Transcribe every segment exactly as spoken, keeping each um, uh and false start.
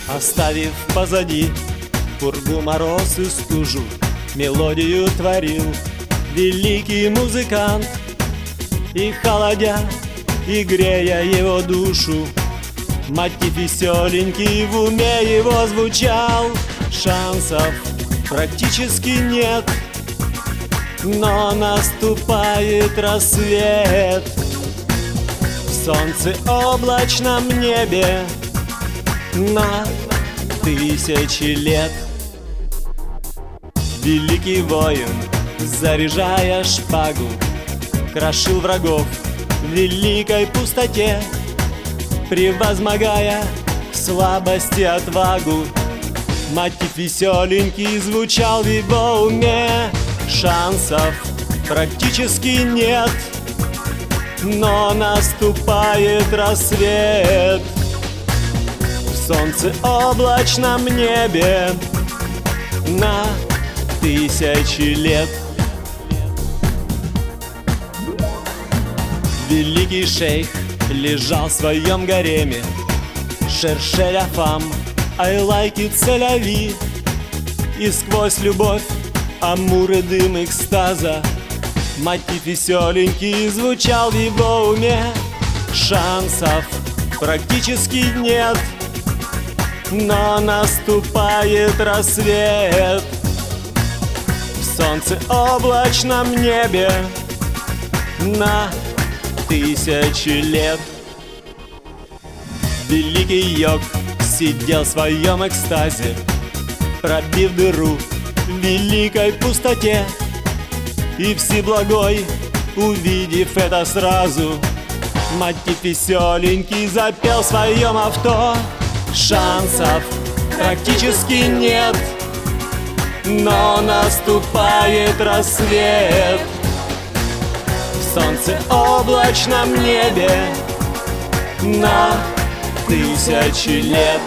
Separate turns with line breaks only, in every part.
Оставив позади пургу, мороз и стужу, мелодию творил великий музыкант. И холодя, и грея его душу, мотив веселенький в уме его звучал. Шансов практически нет, но наступает рассвет. В солнце облачном небе на тысячи лет. Великий воин, заряжая шпагу, крошил врагов в великой пустоте, превозмогая слабость и отвагу. Мотив веселенький звучал в его уме. Шансов практически нет, но наступает рассвет. В солнце облачном небе на тысячи лет. Великий шейх лежал в своем гареме, шершеля фам, ай-лайки целяви. И сквозь любовь амур и дым экстаза мотив веселенький звучал в его уме. Шансов практически нет, но наступает рассвет. В солнце облачном небе на тысячи лет. Великий йог сидел в своем экстазе, пробив дыру в великой пустоте. И Всеблагой, увидев это сразу, мотив веселенький запел в своем авто. Шансов практически нет, но наступает рассвет. В солнце облачном небе на тысячи лет.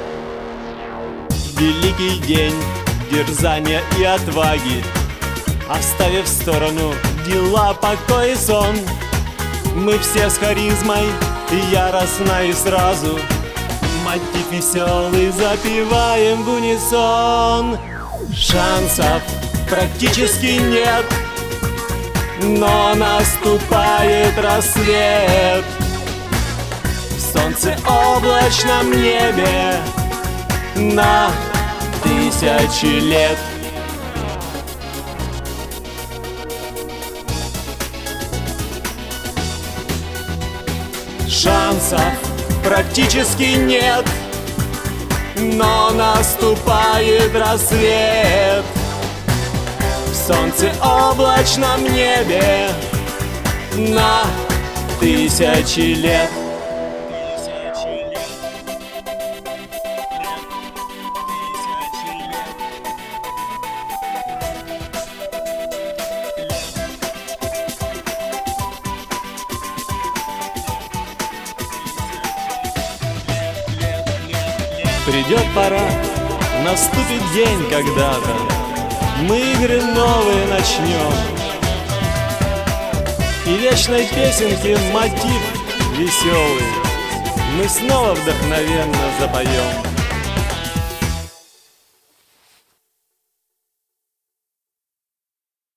Великий день дерзания и отваги, оставив в сторону дела, покой и сон, мы все с харизмой яростно и сразу мотив веселый запеваем в унисон. Шансов практически нет, но наступает рассвет. В солнце облачном небе на тысячи лет. Шансов практически нет, но наступает рассвет. В солнце облачном небе на тысячи лет. Придет пора, наступит день когда-то, мы игры новые начнем, и вечной песенки мотив веселый мы снова вдохновенно запоем.